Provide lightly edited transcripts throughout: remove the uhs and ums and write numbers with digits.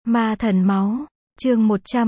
Ma thần máu, chương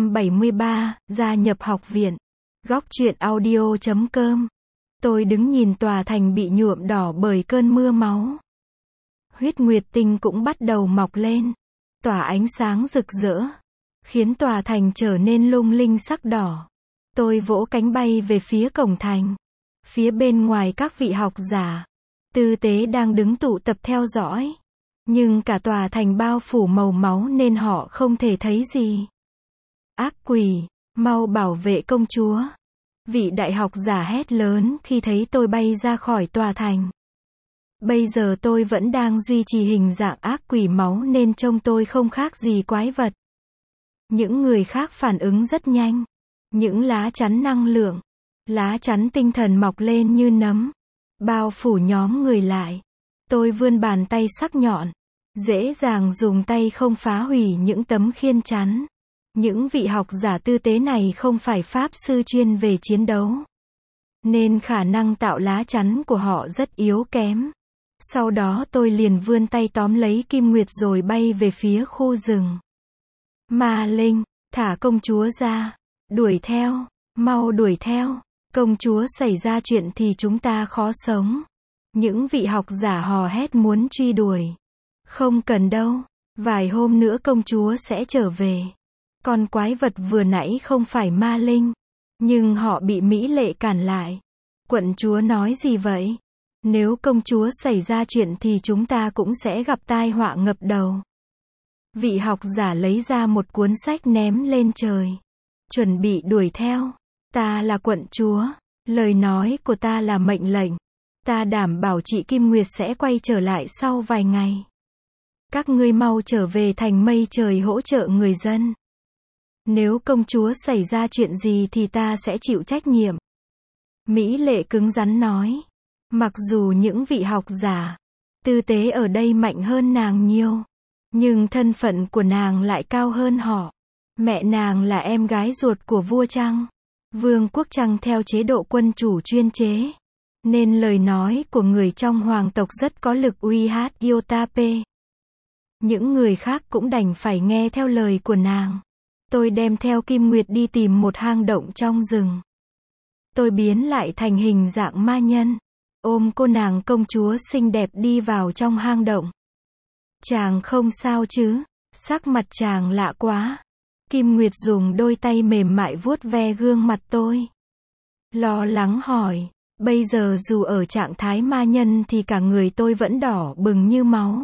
173, gia nhập học viện. Góc truyện audio.com. Tôi đứng nhìn tòa thành bị nhuộm đỏ bởi cơn mưa máu. Huyết nguyệt tinh cũng bắt đầu mọc lên, tỏa ánh sáng rực rỡ, khiến tòa thành trở nên lung linh sắc đỏ. Tôi vỗ cánh bay về phía cổng thành. Phía bên ngoài các vị học giả, tư tế đang đứng tụ tập theo dõi. Nhưng cả tòa thành bao phủ màu máu nên họ không thể thấy gì. Ác quỷ, mau bảo vệ công chúa. Vị đại học giả hét lớn khi thấy tôi bay ra khỏi tòa thành. Bây giờ tôi vẫn đang duy trì hình dạng ác quỷ máu nên trông tôi không khác gì quái vật. Những người khác phản ứng rất nhanh. Những lá chắn năng lượng, lá chắn tinh thần mọc lên như nấm, bao phủ nhóm người lại. Tôi vươn bàn tay sắc nhọn, dễ dàng dùng tay không phá hủy những tấm khiên chắn. Những vị học giả tư tế này không phải pháp sư chuyên về chiến đấu, nên khả năng tạo lá chắn của họ rất yếu kém. Sau đó tôi liền vươn tay tóm lấy Kim Nguyệt rồi bay về phía khu rừng. Ma linh, thả công chúa ra. Đuổi theo, mau đuổi theo. Công chúa xảy ra chuyện thì chúng ta khó sống. Những vị học giả hò hét muốn truy đuổi. Không cần đâu, vài hôm nữa công chúa sẽ trở về. Con quái vật vừa nãy không phải ma linh, nhưng họ bị mỹ lệ cản lại. Quận chúa nói gì vậy? Nếu công chúa xảy ra chuyện thì chúng ta cũng sẽ gặp tai họa ngập đầu. Vị học giả lấy ra một cuốn sách ném lên trời. Chuẩn bị đuổi theo. Ta là quận chúa. Lời nói của ta là mệnh lệnh. Ta đảm bảo chị Kim Nguyệt sẽ quay trở lại sau vài ngày. Các ngươi mau trở về thành mây trời hỗ trợ người dân. Nếu công chúa xảy ra chuyện gì thì ta sẽ chịu trách nhiệm. Mỹ lệ cứng rắn nói. Mặc dù những vị học giả, tư tế ở đây mạnh hơn nàng nhiều, nhưng thân phận của nàng lại cao hơn họ. Mẹ nàng là em gái ruột của vua Trăng. Vương quốc Trăng theo chế độ quân chủ chuyên chế, nên lời nói của người trong hoàng tộc rất có lực uy hát Yotape. Những người khác cũng đành phải nghe theo lời của nàng. Tôi đem theo Kim Nguyệt đi tìm một hang động trong rừng. Tôi biến lại thành hình dạng ma nhân, ôm cô nàng công chúa xinh đẹp đi vào trong hang động. Chàng không sao chứ? Sắc mặt chàng lạ quá. Kim Nguyệt dùng đôi tay mềm mại vuốt ve gương mặt tôi. Lo lắng hỏi, bây giờ dù ở trạng thái ma nhân thì cả người tôi vẫn đỏ bừng như máu.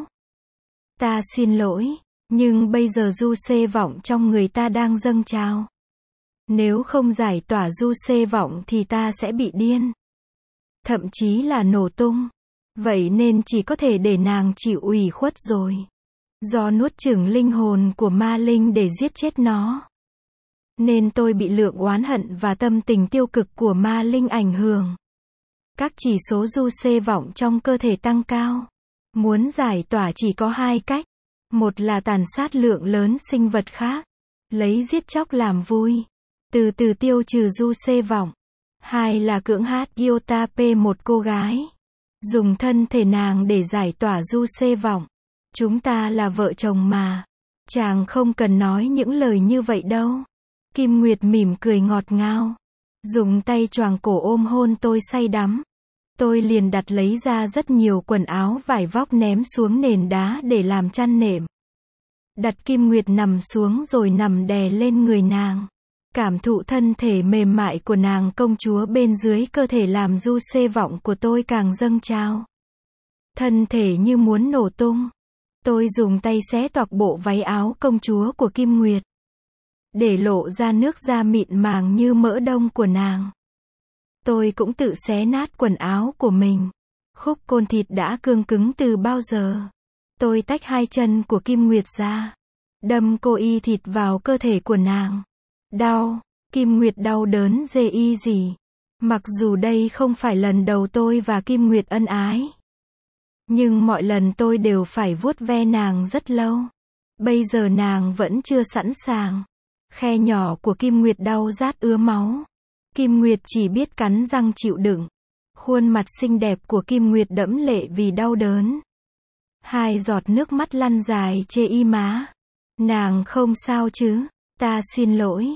Ta xin lỗi, nhưng bây giờ du xê vọng trong người ta đang dâng trào. Nếu không giải tỏa du xê vọng thì ta sẽ bị điên. Thậm chí là nổ tung. Vậy nên chỉ có thể để nàng chịu ủy khuất rồi. Do nuốt chửng linh hồn của ma linh để giết chết nó, nên tôi bị lượng oán hận và tâm tình tiêu cực của ma linh ảnh hưởng. Các chỉ số du xê vọng trong cơ thể tăng cao. Muốn giải tỏa chỉ có hai cách. Một là tàn sát lượng lớn sinh vật khác, lấy giết chóc làm vui, từ từ tiêu trừ du xê vọng. Hai là cưỡng hát Yotape một cô gái, dùng thân thể nàng để giải tỏa du xê vọng. Chúng ta là vợ chồng mà. Chàng không cần nói những lời như vậy đâu. Kim Nguyệt mỉm cười ngọt ngào, dùng tay choàng cổ ôm hôn tôi say đắm. Tôi liền đặt lấy ra rất nhiều quần áo vải vóc ném xuống nền đá để làm chăn nệm. Đặt Kim Nguyệt nằm xuống rồi nằm đè lên người nàng. Cảm thụ thân thể mềm mại của nàng công chúa bên dưới cơ thể làm du xê vọng của tôi càng dâng trào. Thân thể như muốn nổ tung. Tôi dùng tay xé toạc bộ váy áo công chúa của Kim Nguyệt, để lộ ra nước da mịn màng như mỡ đông của nàng. Tôi cũng tự xé nát quần áo của mình. Khúc côn thịt đã cương cứng từ bao giờ. Tôi tách hai chân của Kim Nguyệt ra, đâm cô y thịt vào cơ thể của nàng. Đau. Kim Nguyệt đau đớn dê y gì. Mặc dù đây không phải lần đầu tôi và Kim Nguyệt ân ái, nhưng mọi lần tôi đều phải vuốt ve nàng rất lâu. Bây giờ nàng vẫn chưa sẵn sàng. Khe nhỏ của Kim Nguyệt đau rát ứa máu. Kim Nguyệt chỉ biết cắn răng chịu đựng. Khuôn mặt xinh đẹp của Kim Nguyệt đẫm lệ vì đau đớn. Hai giọt nước mắt lăn dài trên y má. Nàng không sao chứ? Ta xin lỗi.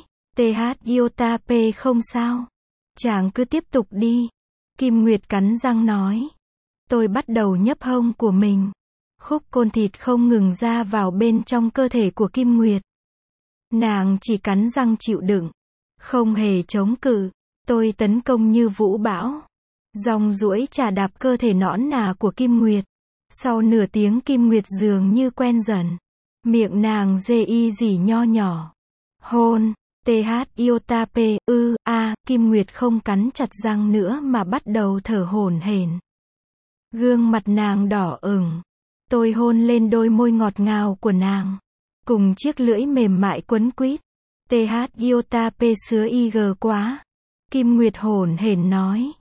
Iota P không sao. Chàng cứ tiếp tục đi. Kim Nguyệt cắn răng nói. Tôi bắt đầu nhấp hông của mình. Khúc côn thịt không ngừng ra vào bên trong cơ thể của Kim Nguyệt. Nàng chỉ cắn răng chịu đựng. Không hề chống cự. Tôi tấn công như vũ bão. Dòng duỗi chà đạp cơ thể nõn nà của Kim Nguyệt. Sau nửa tiếng Kim Nguyệt dường như quen dần. Miệng nàng rỉ nho nhỏ. Hôn. Iota P, Kim Nguyệt không cắn chặt răng nữa mà bắt đầu thở hổn hển. Gương mặt nàng đỏ ửng. Tôi hôn lên đôi môi ngọt ngào của nàng. Cùng chiếc lưỡi mềm mại quấn quýt. Iota P sứa IG quá. Kim Nguyệt hổn hển nói.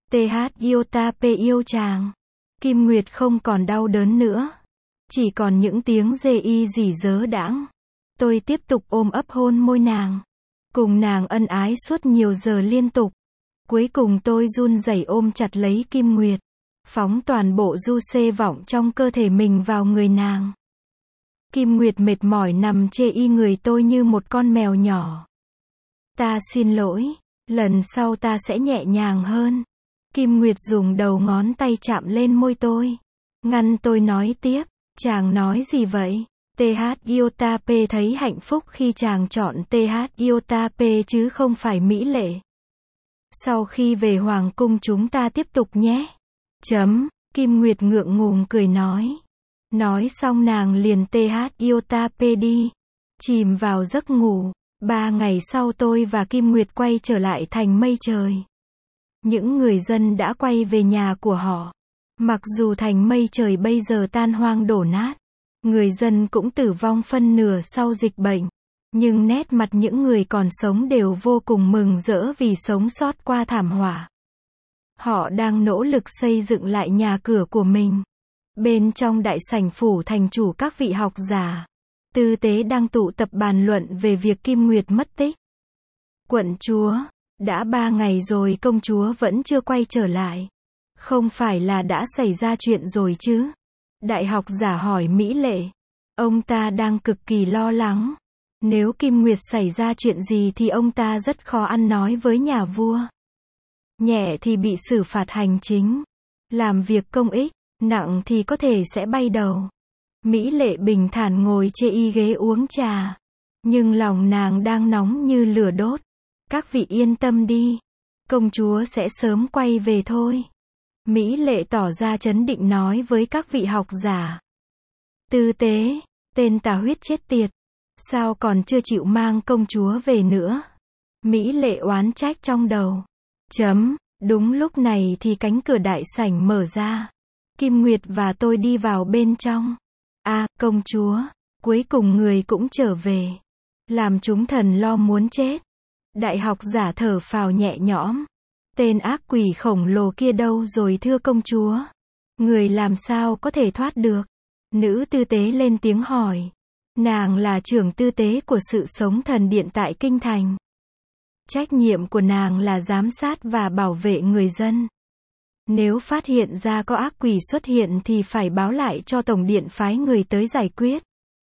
Iota P yêu chàng. Kim Nguyệt không còn đau đớn nữa. Chỉ còn những tiếng rỉ dớ đãng. Tôi tiếp tục ôm ấp hôn môi nàng. Cùng nàng ân ái suốt nhiều giờ liên tục. Cuối cùng tôi run rẩy ôm chặt lấy Kim Nguyệt. Phóng toàn bộ du xê vọng trong cơ thể mình vào người nàng. Kim Nguyệt mệt mỏi nằm chê y người tôi như một con mèo nhỏ. Ta xin lỗi. Lần sau ta sẽ nhẹ nhàng hơn. Kim Nguyệt dùng đầu ngón tay chạm lên môi tôi. Ngăn tôi nói tiếp. Chàng nói gì vậy? Iota P thấy hạnh phúc khi chàng chọn Iota P chứ không phải Mỹ Lệ. Sau khi về Hoàng cung chúng ta tiếp tục nhé. Kim Nguyệt ngượng ngùng cười nói. Nói xong nàng liền Iota P đi. Chìm vào giấc ngủ. 3 ngày sau tôi và Kim Nguyệt quay trở lại thành Mây Trời. Những người dân đã quay về nhà của họ. Mặc dù thành Mây Trời bây giờ tan hoang đổ nát. Người dân cũng tử vong phân nửa sau dịch bệnh. Nhưng nét mặt những người còn sống đều vô cùng mừng rỡ vì sống sót qua thảm họa. Họ đang nỗ lực xây dựng lại nhà cửa của mình. Bên trong đại sảnh phủ thành chủ các vị học giả, tư tế đang tụ tập bàn luận về việc Kim Nguyệt mất tích. Quận chúa, đã 3 ngày rồi công chúa vẫn chưa quay trở lại. Không phải là đã xảy ra chuyện rồi chứ? Đại học giả hỏi Mỹ Lệ. Ông ta đang cực kỳ lo lắng. Nếu Kim Nguyệt xảy ra chuyện gì thì ông ta rất khó ăn nói với nhà vua. Nhẹ thì bị xử phạt hành chính. Làm việc công ích, nặng thì có thể sẽ bay đầu. Mỹ Lệ bình thản ngồi chê y ghế uống trà. Nhưng lòng nàng đang nóng như lửa đốt. Các vị yên tâm đi. Công chúa sẽ sớm quay về thôi. Mỹ Lệ tỏ ra trấn định nói với các vị học giả. Tư tế, tên tà huyết chết tiệt. Sao còn chưa chịu mang công chúa về nữa? Mỹ Lệ oán trách trong đầu. Đúng lúc này thì cánh cửa đại sảnh mở ra. Kim Nguyệt và tôi đi vào bên trong. Công chúa, cuối cùng người cũng trở về. Làm chúng thần lo muốn chết. Đại học giả thở phào nhẹ nhõm. Tên ác quỷ khổng lồ kia đâu rồi thưa công chúa? Người làm sao có thể thoát được? Nữ tư tế lên tiếng hỏi. Nàng là trưởng tư tế của sự sống thần điện tại Kinh Thành. Trách nhiệm của nàng là giám sát và bảo vệ người dân. Nếu phát hiện ra có ác quỷ xuất hiện thì phải báo lại cho Tổng điện phái người tới giải quyết.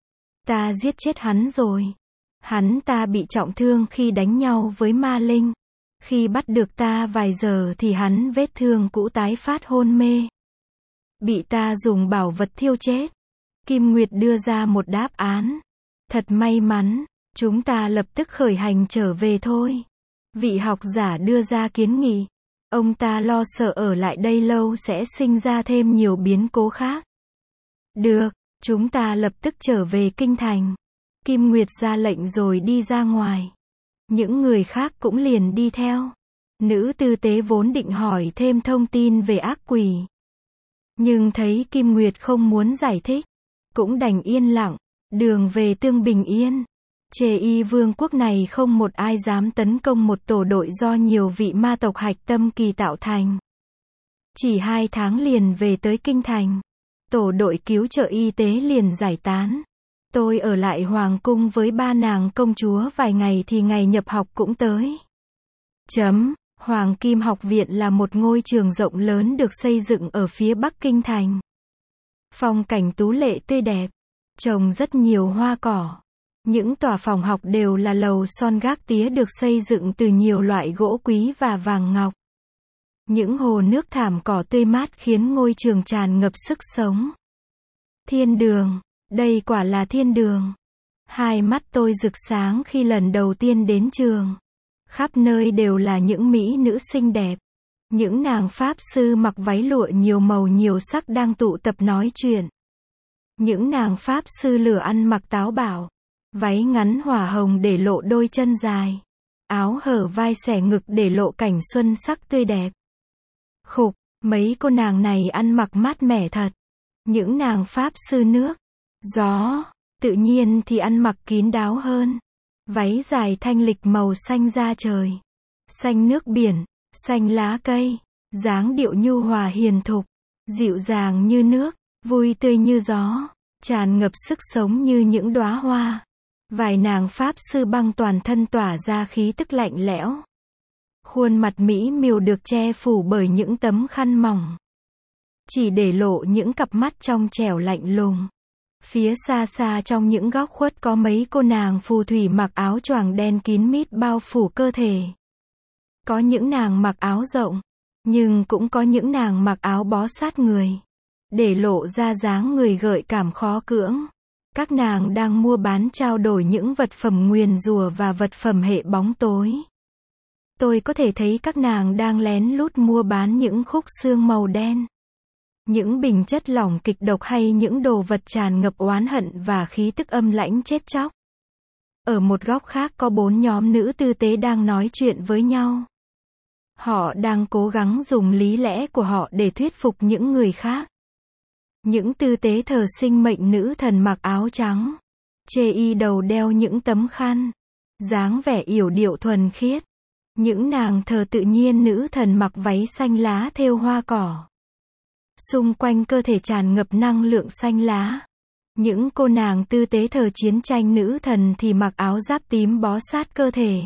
Ta giết chết hắn rồi. Hắn ta bị trọng thương khi đánh nhau với ma linh. Khi bắt được ta vài giờ thì hắn vết thương cũ tái phát hôn mê. Bị ta dùng bảo vật thiêu chết. Kim Nguyệt đưa ra một đáp án. Thật may mắn, chúng ta lập tức khởi hành trở về thôi. Vị học giả đưa ra kiến nghị. Ông ta lo sợ ở lại đây lâu sẽ sinh ra thêm nhiều biến cố khác. Được, chúng ta lập tức trở về kinh thành. Kim Nguyệt ra lệnh rồi đi ra ngoài. Những người khác cũng liền đi theo. Nữ tư tế vốn định hỏi thêm thông tin về ác quỷ. Nhưng thấy Kim Nguyệt không muốn giải thích. Cũng đành yên lặng. Đường về tương bình yên. Chê y vương quốc này không một ai dám tấn công một tổ đội do nhiều vị ma tộc hạch tâm kỳ tạo thành. Chỉ 2 tháng liền về tới kinh thành. Tổ đội cứu trợ y tế liền giải tán. Tôi ở lại hoàng cung với 3 nàng công chúa vài ngày thì ngày nhập học cũng tới. Hoàng Kim Học viện là một ngôi trường rộng lớn được xây dựng ở phía bắc kinh thành. Phong cảnh tú lệ tươi đẹp. Trồng rất nhiều hoa cỏ. Những tòa phòng học đều là lầu son gác tía được xây dựng từ nhiều loại gỗ quý và vàng ngọc. Những hồ nước thảm cỏ tươi mát khiến ngôi trường tràn ngập sức sống. Thiên đường, đây quả là thiên đường. Hai mắt tôi rực sáng khi lần đầu tiên đến trường. Khắp nơi đều là những mỹ nữ xinh đẹp. Những nàng pháp sư mặc váy lụa nhiều màu nhiều sắc đang tụ tập nói chuyện. Những nàng pháp sư lửa ăn mặc táo bạo. Váy ngắn hỏa hồng để lộ đôi chân dài. Áo hở vai xẻ ngực để lộ cảnh xuân sắc tươi đẹp. Khục, mấy cô nàng này ăn mặc mát mẻ thật. Những nàng pháp sư nước, gió, tự nhiên thì ăn mặc kín đáo hơn. Váy dài thanh lịch màu xanh da trời. Xanh nước biển, xanh lá cây. Dáng điệu nhu hòa hiền thục. Dịu dàng như nước, vui tươi như gió. Tràn ngập sức sống như những đóa hoa. Vài nàng pháp sư băng toàn thân tỏa ra khí tức lạnh lẽo. Khuôn mặt mỹ miều được che phủ bởi những tấm khăn mỏng. Chỉ để lộ những cặp mắt trong trẻo lạnh lùng. Phía xa xa trong những góc khuất có mấy cô nàng phù thủy mặc áo choàng đen kín mít bao phủ cơ thể. Có những nàng mặc áo rộng, nhưng cũng có những nàng mặc áo bó sát người. Để lộ ra dáng người gợi cảm khó cưỡng. Các nàng đang mua bán trao đổi những vật phẩm nguyền rủa và vật phẩm hệ bóng tối. Tôi có thể thấy các nàng đang lén lút mua bán những khúc xương màu đen. Những bình chất lỏng kịch độc hay những đồ vật tràn ngập oán hận và khí tức âm lãnh chết chóc. Ở một góc khác có 4 nhóm nữ tư tế đang nói chuyện với nhau. Họ đang cố gắng dùng lý lẽ của họ để thuyết phục những người khác. Những tư tế thờ sinh mệnh nữ thần mặc áo trắng. Chê y đầu đeo những tấm khăn. Dáng vẻ yểu điệu thuần khiết. Những nàng thờ tự nhiên nữ thần mặc váy xanh lá thêu hoa cỏ. Xung quanh cơ thể tràn ngập năng lượng xanh lá. Những cô nàng tư tế thờ chiến tranh nữ thần thì mặc áo giáp tím bó sát cơ thể.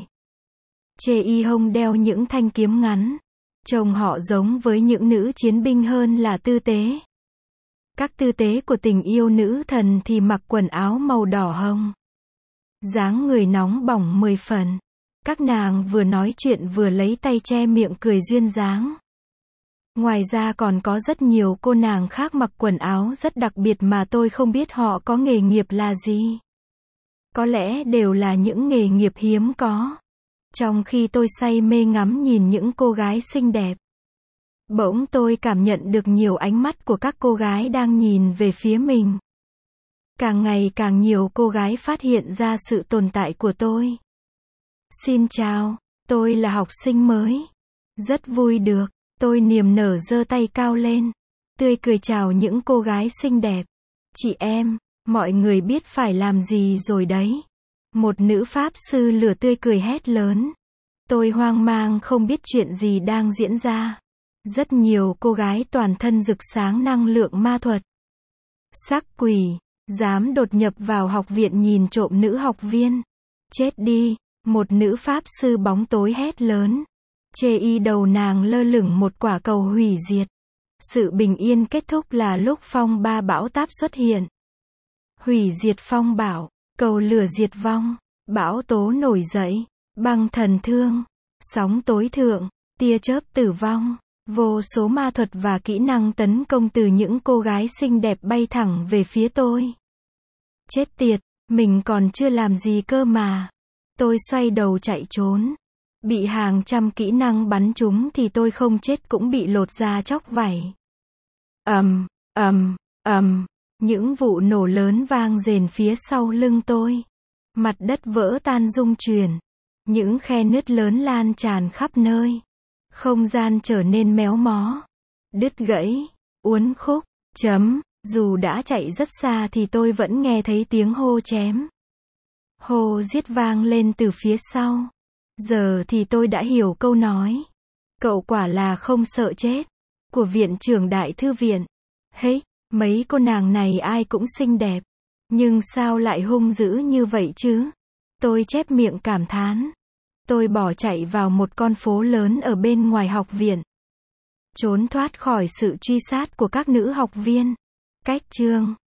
Chê y hông đeo những thanh kiếm ngắn. Trông họ giống với những nữ chiến binh hơn là tư tế. Các tư tế của tình yêu nữ thần thì mặc quần áo màu đỏ hồng. Dáng người nóng bỏng 10 phần. Các nàng vừa nói chuyện vừa lấy tay che miệng cười duyên dáng. Ngoài ra còn có rất nhiều cô nàng khác mặc quần áo rất đặc biệt mà tôi không biết họ có nghề nghiệp là gì. Có lẽ đều là những nghề nghiệp hiếm có. Trong khi tôi say mê ngắm nhìn những cô gái xinh đẹp, bỗng tôi cảm nhận được nhiều ánh mắt của các cô gái đang nhìn về phía mình. Càng ngày càng nhiều cô gái phát hiện ra sự tồn tại của tôi. Xin chào, tôi là học sinh mới. Rất vui được, tôi niềm nở giơ tay cao lên, tươi cười chào những cô gái xinh đẹp. Chị em, mọi người biết phải làm gì rồi đấy. Một nữ pháp sư lửa tươi cười hét lớn. Tôi hoang mang không biết chuyện gì đang diễn ra. Rất nhiều cô gái toàn thân rực sáng năng lượng ma thuật. Sắc quỷ, dám đột nhập vào học viện nhìn trộm nữ học viên. Chết đi, một nữ pháp sư bóng tối hét lớn. Chê y đầu nàng lơ lửng một quả cầu hủy diệt. Sự bình yên kết thúc là lúc phong ba bão táp xuất hiện. Hủy diệt phong bão, cầu lửa diệt vong, bão tố nổi dậy, băng thần thương, sóng tối thượng, tia chớp tử vong. Vô số ma thuật và kỹ năng tấn công từ những cô gái xinh đẹp bay thẳng về phía tôi. Chết tiệt, mình còn chưa làm gì cơ mà. Tôi xoay đầu chạy trốn. Bị hàng trăm kỹ năng bắn trúng thì tôi không chết cũng bị lột da chóc vảy. Những vụ nổ lớn vang rền phía sau lưng tôi. Mặt đất vỡ tan rung chuyển. Những khe nứt lớn lan tràn khắp nơi. Không gian trở nên méo mó, đứt gãy, uốn khúc, dù đã chạy rất xa thì tôi vẫn nghe thấy tiếng hô chém. Hô giết vang lên từ phía sau. Giờ thì tôi đã hiểu câu nói. Cậu quả là không sợ chết. Của viện trưởng đại thư viện. Hey, mấy cô nàng này ai cũng xinh đẹp. Nhưng sao lại hung dữ như vậy chứ? Tôi chép miệng cảm thán. Tôi bỏ chạy vào một con phố lớn ở bên ngoài học viện. Trốn thoát khỏi sự truy sát của các nữ học viên. Cách chương